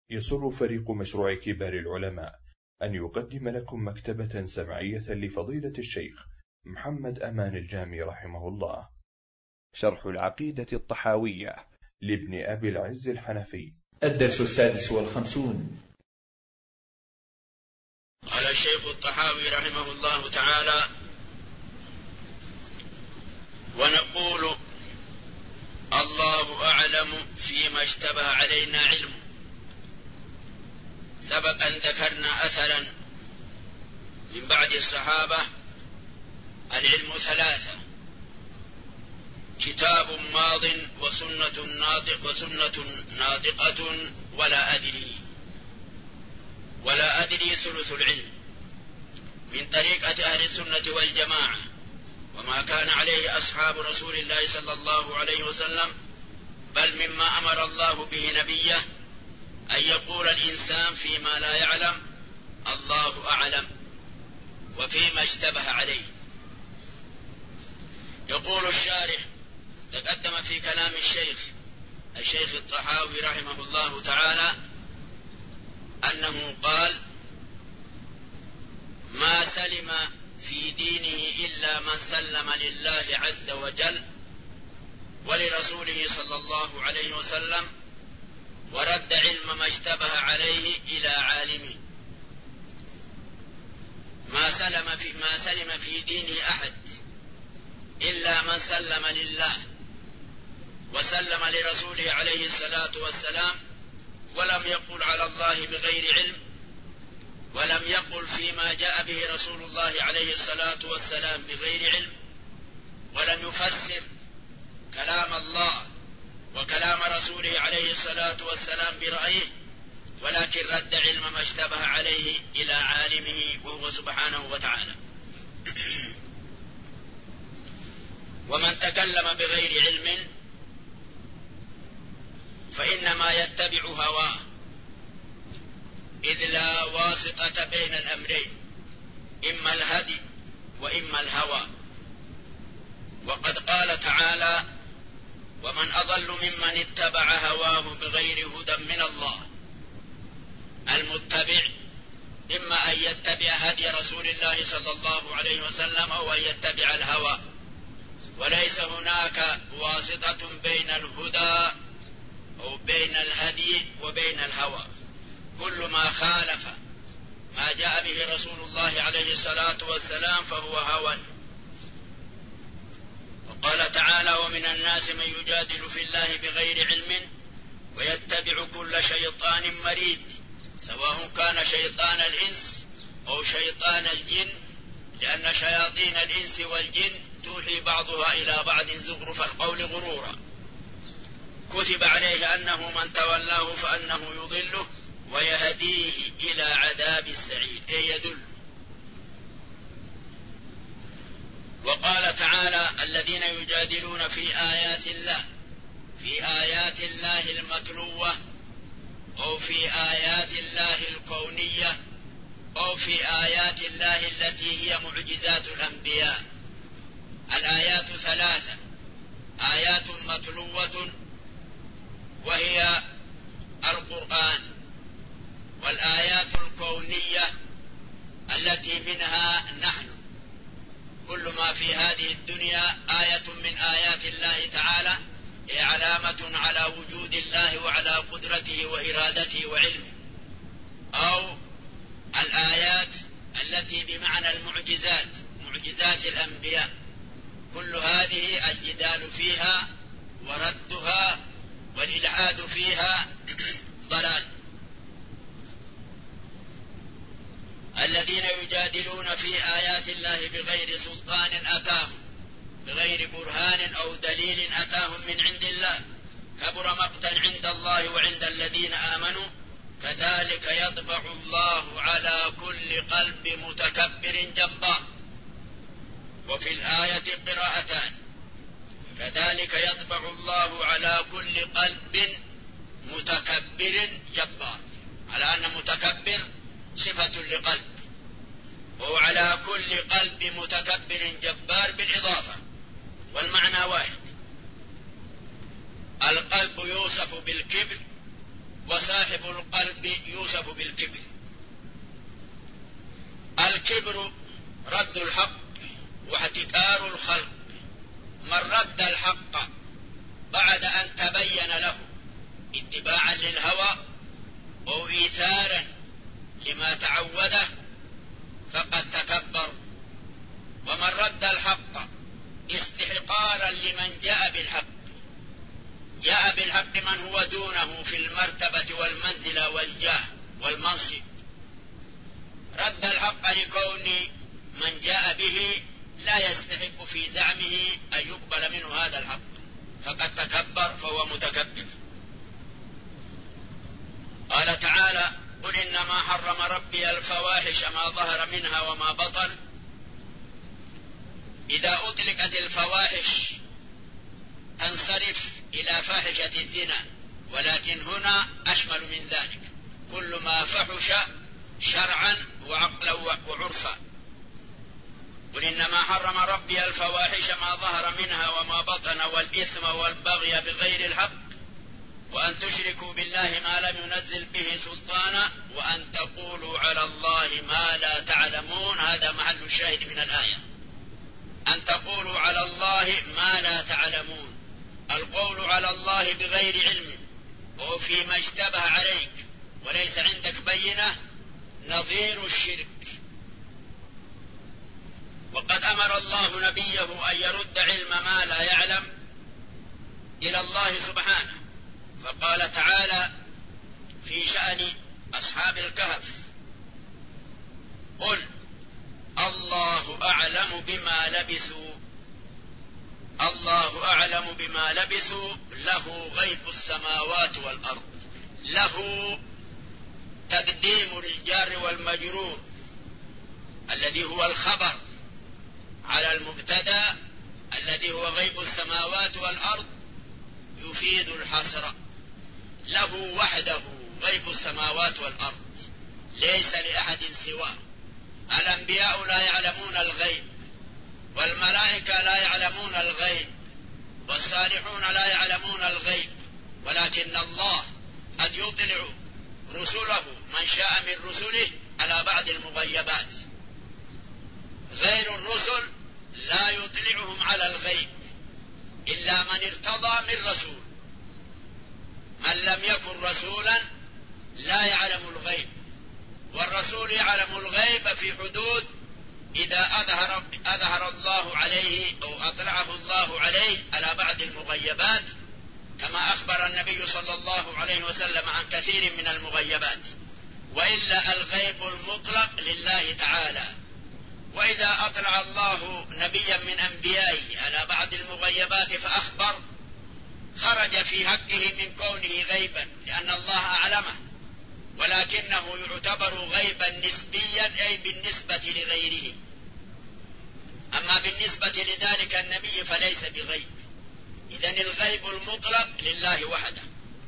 يسر فريق مشروع كبار العلماء أن يقدم لكم مكتبة سمعية لفضيلة الشيخ محمد أمان الجامي رحمه الله، شرح العقيدة الطحاوية لابن أبي العز الحنفي. الدرس 56. قال الشيخ الطحاوي رحمه الله تعالى: ونقول الله أعلم فيما اشتبه علينا علمه. سبق أن ذكرنا أثرا من بعد الصحابة: العلم ثلاثة: كتاب ماض وسنة ناطقة ولا أدري ثلث العلم، من طريقة أهل السنة والجماعة، وما كان عليه أصحاب رسول الله صلى الله عليه وسلم، بل مما أمر الله به نبيه أن يقول الإنسان فيما لا يعلم الله أعلم وفيما اشتبه عليه. يقول الشارح: تقدم في كلام الشيخ الطحاوي رحمه الله تعالى أنه قال: ما سلم في دينه إلا من سلم لله عز وجل ولرسوله صلى الله عليه وسلم، ورد علم ما اشتبه عليه إلى عالمه. ما سلم في دينه أحد إلا من سلم لله وسلم لرسوله عليه الصلاة والسلام، ولم يقل على الله بغير علم، ولم يقل فيما جاء به رسول الله عليه الصلاة والسلام بغير علم، ولم يفسر كلام الله وكلام رسوله عليه الصلاة والسلام برأيه، ولكن رد علم ما اشتبه عليه إلى عالمه وهو سبحانه وتعالى. ومن تكلم بغير علم فإنما يتبع هواه، إذ لا واسطة بين الأمرين، إما الهدي وإما الهوى. وقد قال تعالى: ومن أضل ممن اتبع هواه بغير هدى من الله. المتبع إما أن يتبع هدي رسول الله صلى الله عليه وسلم أو أن يتبع الهوى، وليس هناك واسطة بين الهدى أو بين الهدي وبين الهوى. كل ما خالف ما جاء به رسول الله عليه الصلاة والسلام فهو هوى. وقال تعالى: ومن الناس من يجادل في الله بغير علم ويتبع كل شيطان مريد، سواء كان شيطان الإنس أو شيطان الجن، لأن شياطين الإنس والجن توحي بعضها إلى بعض زخرف القول غرورا. كتب عليه أنه من تولاه فأنه يضله ويهديه إلى عذاب السعير، أي يدل. وقال تعالى: الذين يجادلون في آيات الله المتلوة، أو في آيات الله الكونية، أو في آيات الله التي هي معجزات الأنبياء. الآيات ثلاثة: آيات متلوة وهي القرآن، والآيات الكونية التي منها نحن. كل ما في هذه الدنيا آية من آيات الله تعالى، هي علامة على وجود الله وعلى قدرته وإرادته وعلمه. أو الآيات التي بمعنى المعجزات، معجزات الأنبياء، كل هذه الجدال فيها وردها والإلحاد فيها ضلال. الذين يجادلون في آيات الله بغير سلطان أتاهم، بغير برهان أو دليل أتاهم من عند الله، كبر مقتا عند الله وعند الذين آمنوا، كذلك يطبع الله على كل قلب متكبر جبار. وفي الآية قراءتان: كذلك يطبع الله على كل قلب متكبر جبار، على أن متكبر صفة لقلب، وعلى كل قلب متكبر جبار بالإضافة، والمعنى واحد. القلب يوصف بالكبر وصاحب القلب يوصف بالكبر. الكبر رد الحق واحتكار الخلق. من رد الحق بعد أن تبين له اتباعا للهوى أو إيثارا لما تعوده فقد تكبر. ومن رد الحق استحقارا لمن جاء بالحق، جاء بالحق من هو دونه في المرتبة والمنزلة والجاه والمنصب، رد الحق لكون من جاء به لا يستحق في زعمه أن يقبل منه هذا الحق، فقد تكبر فهو متكبر. قال تعالى: قل إنما حرم ربي الفواحش ما ظهر منها وما بطن. إذا أطلقت الفواحش تنصرف إلى فاحشة الزنا، ولكن هنا أشمل من ذلك، كل ما فحش شرعا وعقلا وعرفا. قل إنما حرم ربي الفواحش ما ظهر منها وما بطن والإثم والبغي بغير الحق وأن تشركوا بالله ما لم ينزل به سلطانا وأن تقولوا على الله ما لا تعلمون. هذا محل الشاهد من الآية، أن تقولوا على الله ما لا تعلمون. القول على الله بغير علم وفيما اشتبه عليك وليس عندك بينة نظير الشرك. وقد أمر الله نبيه أن يرد علم ما لا يعلم إلى الله سبحانه، فقال تعالى في شأن أصحاب الكهف: قل الله أعلم بما لبثوا، الله أعلم بما لبثوا له غيب السماوات والأرض. له تقديم الجار والمجرور الذي هو الخبر على المبتدأ الذي هو غيب السماوات والأرض يفيد الحصر. له وحده غيب السماوات والأرض، ليس لأحد سواه. الأنبياء لا يعلمون الغيب، والملائكة لا يعلمون الغيب، والصالحون لا يعلمون الغيب، ولكن الله قد يطلع رسله من شاء من رسله على بعض المغيبات. غير الرسل لا يطلعهم على الغيب إلا من ارتضى من رسول. من لم يكن رسولا لا يعلم الغيب، والرسول يعلم الغيب في حدود إذا أظهر الله عليه أو أطلعه الله عليه على بعض المغيبات، كما أخبر النبي صلى الله عليه وسلم عن كثير من المغيبات. وإلا الغيب المطلق لله تعالى. وإذا أطلع الله نبيا من أنبيائه على بعض المغيبات فأخبر، خرج في حقه من كونه غيبا لأن الله أعلمه، ولكنه يعتبر غيبا نسبيا أي بالنسبة لغيره. أما بالنسبة لذلك النبي فليس بغيب. إذن الغيب المطلق لله وحده.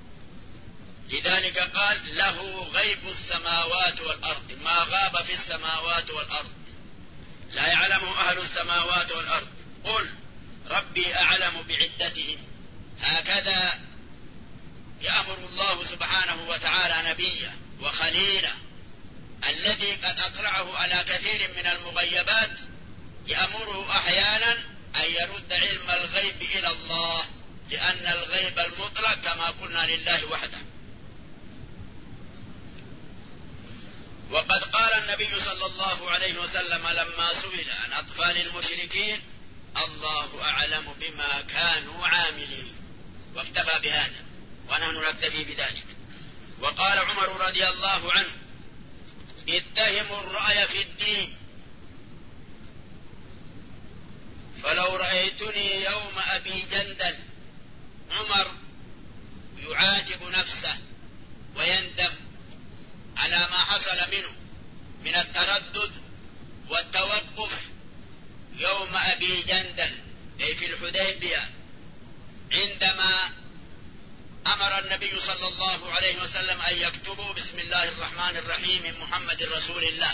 لذلك قال: له غيب السماوات والأرض، ما غاب في السماوات والأرض لا يعلمه أهل السماوات والأرض. قل ربي أعلم بعدتهم. هكذا يأمر الله سبحانه وتعالى نبيه وخليله الذي قد أطلعه على كثير من المغيبات، يأمره أحيانا أن يرد علم الغيب إلى الله، لأن الغيب المطلق كما قلنا لله وحده. وقد قال النبي صلى الله عليه وسلم لما سئل عن أطفال المشركين: الله أعلم بما كانوا عاملين. واكتفى بهذا ونحن نكتفي بذلك. وقال عمر رضي الله عنه: اتهموا الرأي في الدين، فلو رأيتني يوم أبي جندل. عمر يعاتب نفسه ويندم على ما حصل منه من التردد والتوقف يوم أبي جندل أي في الحديبية، عندما أمر النبي صلى الله عليه وسلم أن يكتبوا بسم الله الرحمن الرحيم من محمد رسول الله.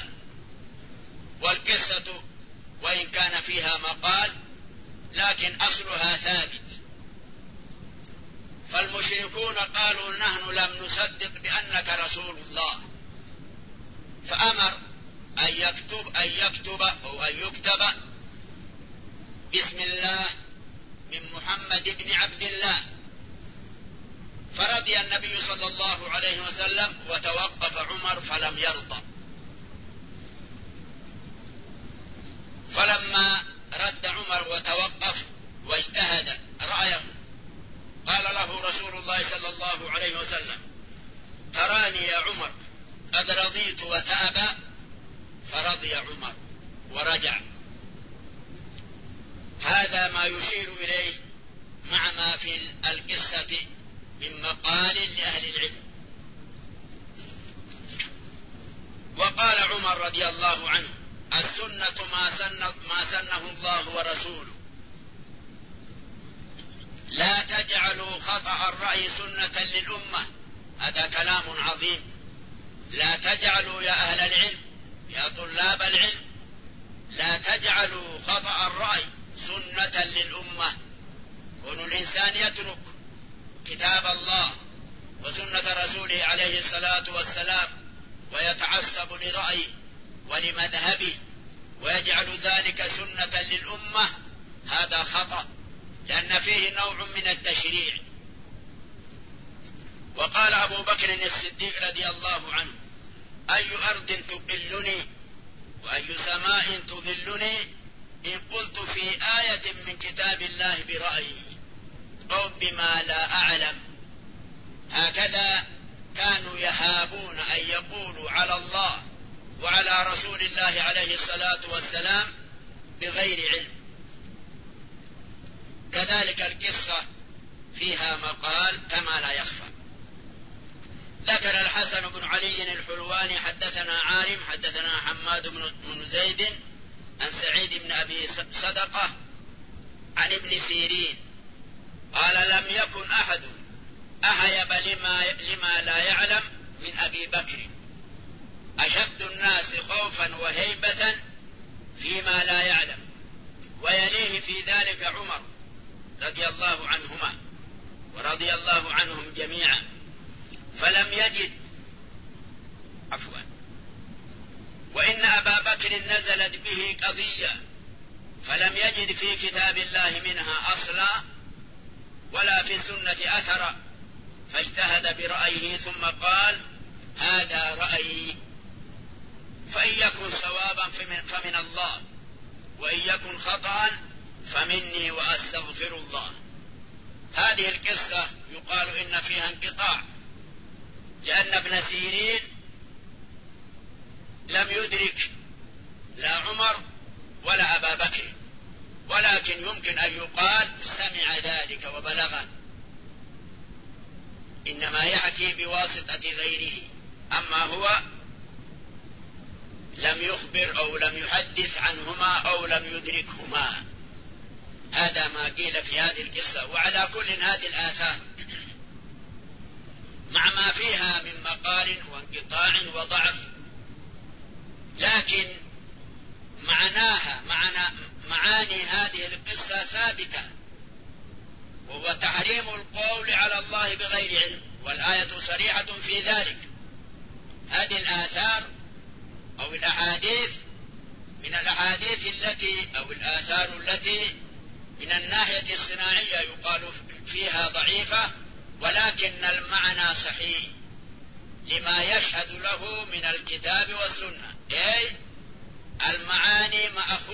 والقصة وإن كان فيها مقال لكن أصلها ثابت. فالمشركون قالوا نحن لم نصدق بأنك رسول الله، فأمر أن يكتب أو أن يكتب بسم الله من محمد بن عبد الله، فرضي النبي صلى الله عليه وسلم وتوقف عمر فلم يرضى. فلما رد عمر وتوقف واجتهد رأيه قال له رسول الله صلى الله عليه وسلم: تراني يا عمر قد رضيت وتأبى، فرضي عمر ورجع. هذا ما يشير إليه مع ما في القصة من مقال لأهل العلم. وقال عمر رضي الله عنه: السنة ما سنه الله ورسوله، لا تجعلوا خطأ الرأي سنة للأمة. هذا كلام عظيم. لا تجعلوا يا أهل العلم، يا طلاب العلم، لا تجعلوا خطأ الرأي سنة للأمة. كون الإنسان يترك كتاب الله وسنة رسوله عليه الصلاة والسلام ويتعصب لرأيه ولمذهبه ويجعل ذلك سنة للأمة، هذا خطأ، لأن فيه نوع من التشريع. وقال أبو بكر الصديق رضي الله عنه: أي أرض تقلني وأي سماء تظلني إن قلت في آية من كتاب الله برأيي أو بما لا أعلم. هكذا كانوا يهابون أن يقولوا على الله وعلى رسول الله عليه الصلاة والسلام بغير علم. كذلك القصة فيها مقال كما لا يخفى. ذكر الحسن بن علي الحلواني: حدثنا عارم حدثنا حماد بن زيد عن سعيد بن أبي صدقة عن ابن سيرين قال: لم يكن أحد أهيب لما لا يعلم من أبي بكر، أشد الناس خوفا وهيبة فيما لا يعلم، ويليه في ذلك عمر رضي الله عنهما ورضي الله عنهم جميعا. فلم يجد وإن أبا بكر نزلت به قضية فلم يجد في كتاب الله منها أصلا ولا في السنة أثرا، فاجتهد برأيه ثم قال: هذا رأيي، فإن يكن صوابا فمن الله، وإن يكن خطأ فمني وأستغفر الله. هذه القصة يقال إن فيها انقطاع، لأن ابن سيرين لم يدرك لا عمر ولا أبا بكر، ولكن يمكن أن يقال سمع ذلك وبلغه، إنما يحكي بواسطة غيره، أما هو لم يخبر أو لم يحدث عنهما أو لم يدركهما. هذا ما قيل في هذه القصة. وعلى كل هذه الآثار مع ما فيها من مقال وانقطاع وضعف، لكن معاني هذه القصة ثابتة، وهو تحريم القول على الله بغير علم، والآية صريحة في ذلك. هذه الآثار أو الأحاديث من الأحاديث التي أو الآثار التي من الناحية الصناعية يقال فيها ضعيفة، ولكن المعنى صحيح لما يشهد له من الكتاب والسنة، أي المعاني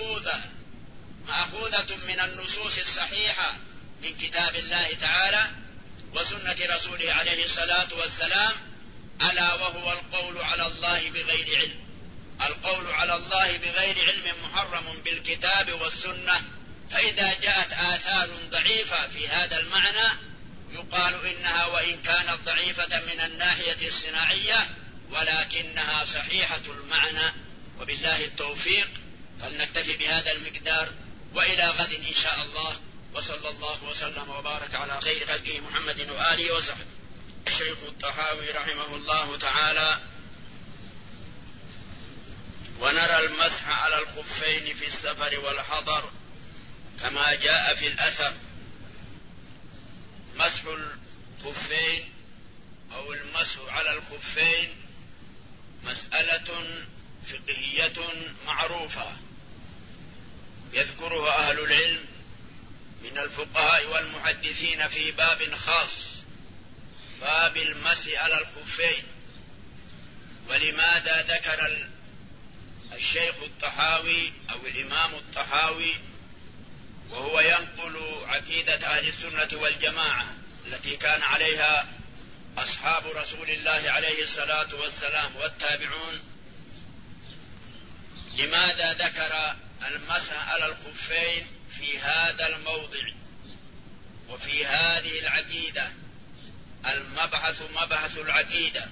مأخوذة من النصوص الصحيحة من كتاب الله تعالى وسنة رسوله عليه الصلاة والسلام، ألا وهو القول على الله بغير علم. القول على الله بغير علم محرم بالكتاب والسنة، فإذا جاءت آثار ضعيفة في هذا المعنى يقال إنها وإن كانت ضعيفة من الناحية الصناعية ولكنها صحيحة المعنى. وبالله التوفيق، فلنكتفي بهذا المقدار، وإلى غد إن شاء الله، وصلى الله وسلم وبارك على خير خلقه محمد وآله وصحبه. الشيخ الطحاوي رحمه الله تعالى: ونرى المسح على الخفين في السفر والحضر كما جاء في الأثر. مسح الخفين أو المسح على الخفين مسألة فقهية معروفة يذكرها أهل العلم من الفقهاء والمحدثين في باب خاص، باب المسح على الخفين. ولماذا ذكر الشيخ الطحاوي أو الإمام الطحاوي وهو ينقل عقيدة أهل السنة والجماعة التي كان عليها أصحاب رسول الله عليه الصلاة والسلام والتابعون، لماذا ذكر المسح على الخفين في هذا الموضع وفي هذه العقيدة؟ المبحث مبحث العقيدة.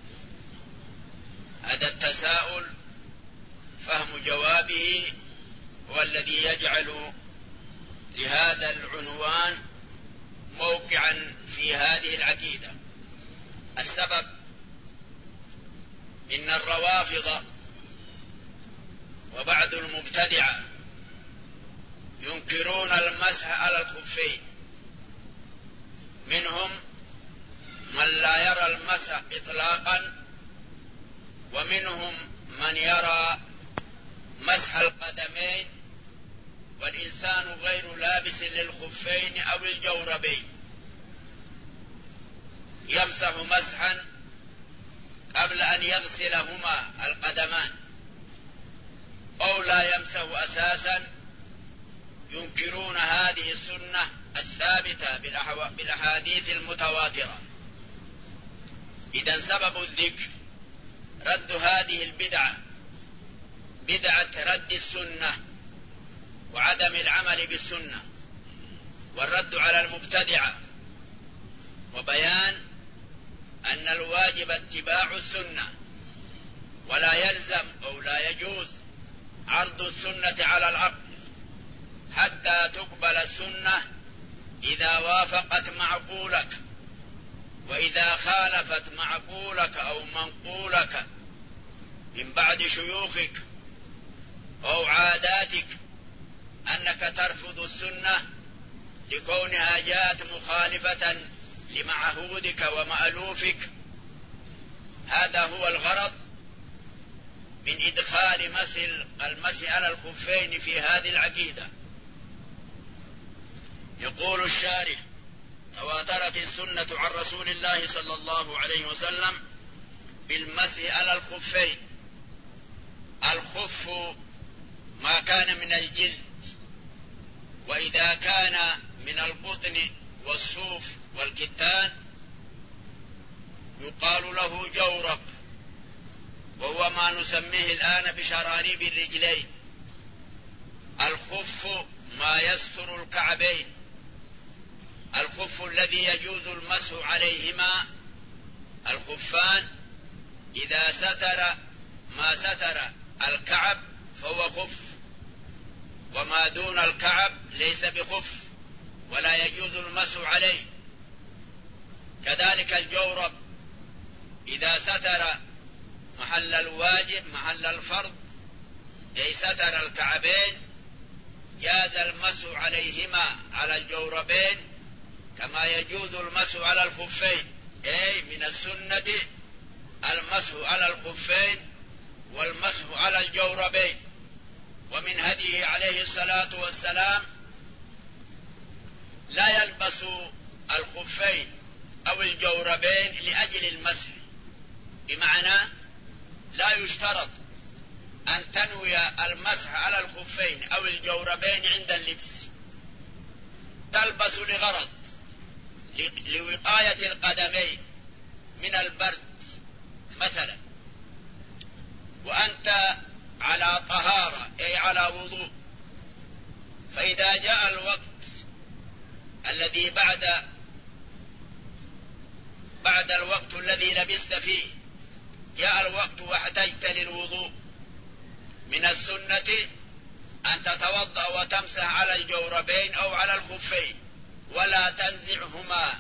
هذا التساؤل فهم جوابه هو الذي يجعل لهذا العنوان موقعا في هذه العقيدة. السبب إن الروافض وبعض المبتدعة ينكرون المسح على الخفين، منهم من لا يرى المسح إطلاقا، ومنهم من يرى مسح القدمين والإنسان غير لابس للخفين أو الجوربين يمسح مسحا قبل أن يغسلهما القدمان، أو لا يمسح أساسا. ينكرون هذه السنة الثابتة بالأحاديث المتواترة. إذن سبب الذكر رد هذه البدعة، بدعة رد السنة وعدم العمل بالسنة، والرد على المبتدعة، وبيان أن الواجب اتباع السنة، ولا يلزم أو لا يجوز عرض السنة على العقل حتى تقبل السنة إذا وافقت معقولك، وإذا خالفت معقولك أو منقولك من بعد شيوخك أو عاداتك أنك ترفض السنة لكونها جاءت مخالفة لمعهودك ومألوفك. هذا هو الغرض من إدخال المسح على الخفين في هذه العقيدة. يقول الشارح: تواترت السنة عن رسول الله صلى الله عليه وسلم بالمسح على الخفين. الخف ما كان من الجلد، وإذا كان من القطن والصوف والكتان يقال له جورب، وهو ما نسميه الآن بشراريب الرجلين. الخف ما يستر الكعبين، الخف الذي يجوز المسح عليهما. الخفان إذا ستر ما ستر الكعب فهو خف، وما دون الكعب ليس بخف ولا يجوز المسح عليه. كذلك الجورب إذا ستر محل الواجب محل الفرض، أي ستر الكعبين، جاز المسح عليهما على الجوربين كما يجوز المسح على الخفين. أي من السنة المسح على الخفين والمسح على الجوربين. ومن هديه عليه الصلاة والسلام لا يلبس الخفين أو الجوربين لأجل المسح، بمعنى لا يشترط أن تنوي المسح على الخفين أو الجوربين عند اللبس، تلبس لغرض لوقاية القدمين من البرد مثلا، وأنت على طهارة أي على وضوء، فإذا جاء الوقت الذي بعد الوقت الذي لبست فيه جاء الوقت واحتجت للوضوء، من السنة أن تتوضأ وتمسح على الجوربين أو على الخفين ولا تنزعهما.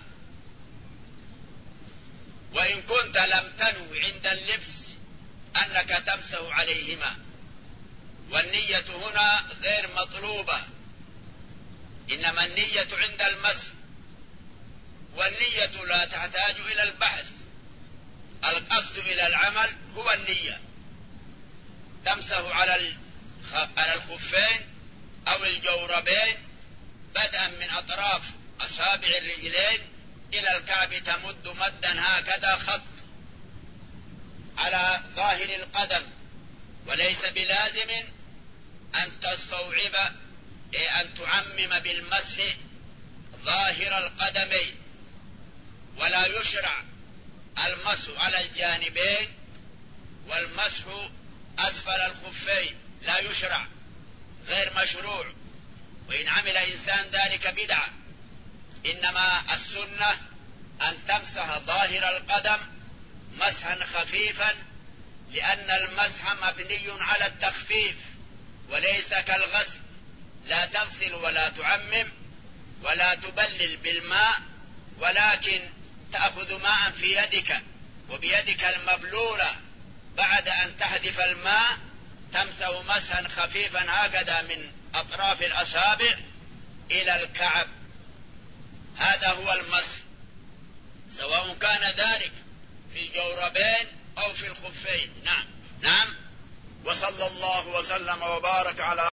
وإن كنت لم تنوي عند اللبس أنك تمسح عليهما، والنية هنا غير مطلوبة، إنما النية عند المسح. والنية لا تحتاج إلى البحث، القصد إلى العمل هو النية. تمسح على الخفين أو الجوربين بدءا من أطراف أصابع الرجلين إلى الكعب، تمد مدا هكذا خط على ظاهر القدم، وليس بلازم أن تستوعب أن تعمم بالمسح ظاهر القدمين، ولا يشرع المسح على الجانبين والمسح أسفل الخفين، لا يشرع، غير مشروع، وإن عمل إنسان ذلك بدعة. إنما السنة أن تمسح ظاهر القدم مسحا خفيفا، لأن المسح مبني على التخفيف وليس كالغسل، لا تغسل ولا تعمم ولا تبلل بالماء، ولكن تأخذ ماء في يدك وبيدك المبلولة بعد أن تحذف الماء تمسح مسحا خفيفا هكذا من أطراف الأصابع إلى الكعب. هذا هو المسح، سواء كان ذلك في الجوربين أو في الخفين. نعم. وصلى الله وسلم وبارك على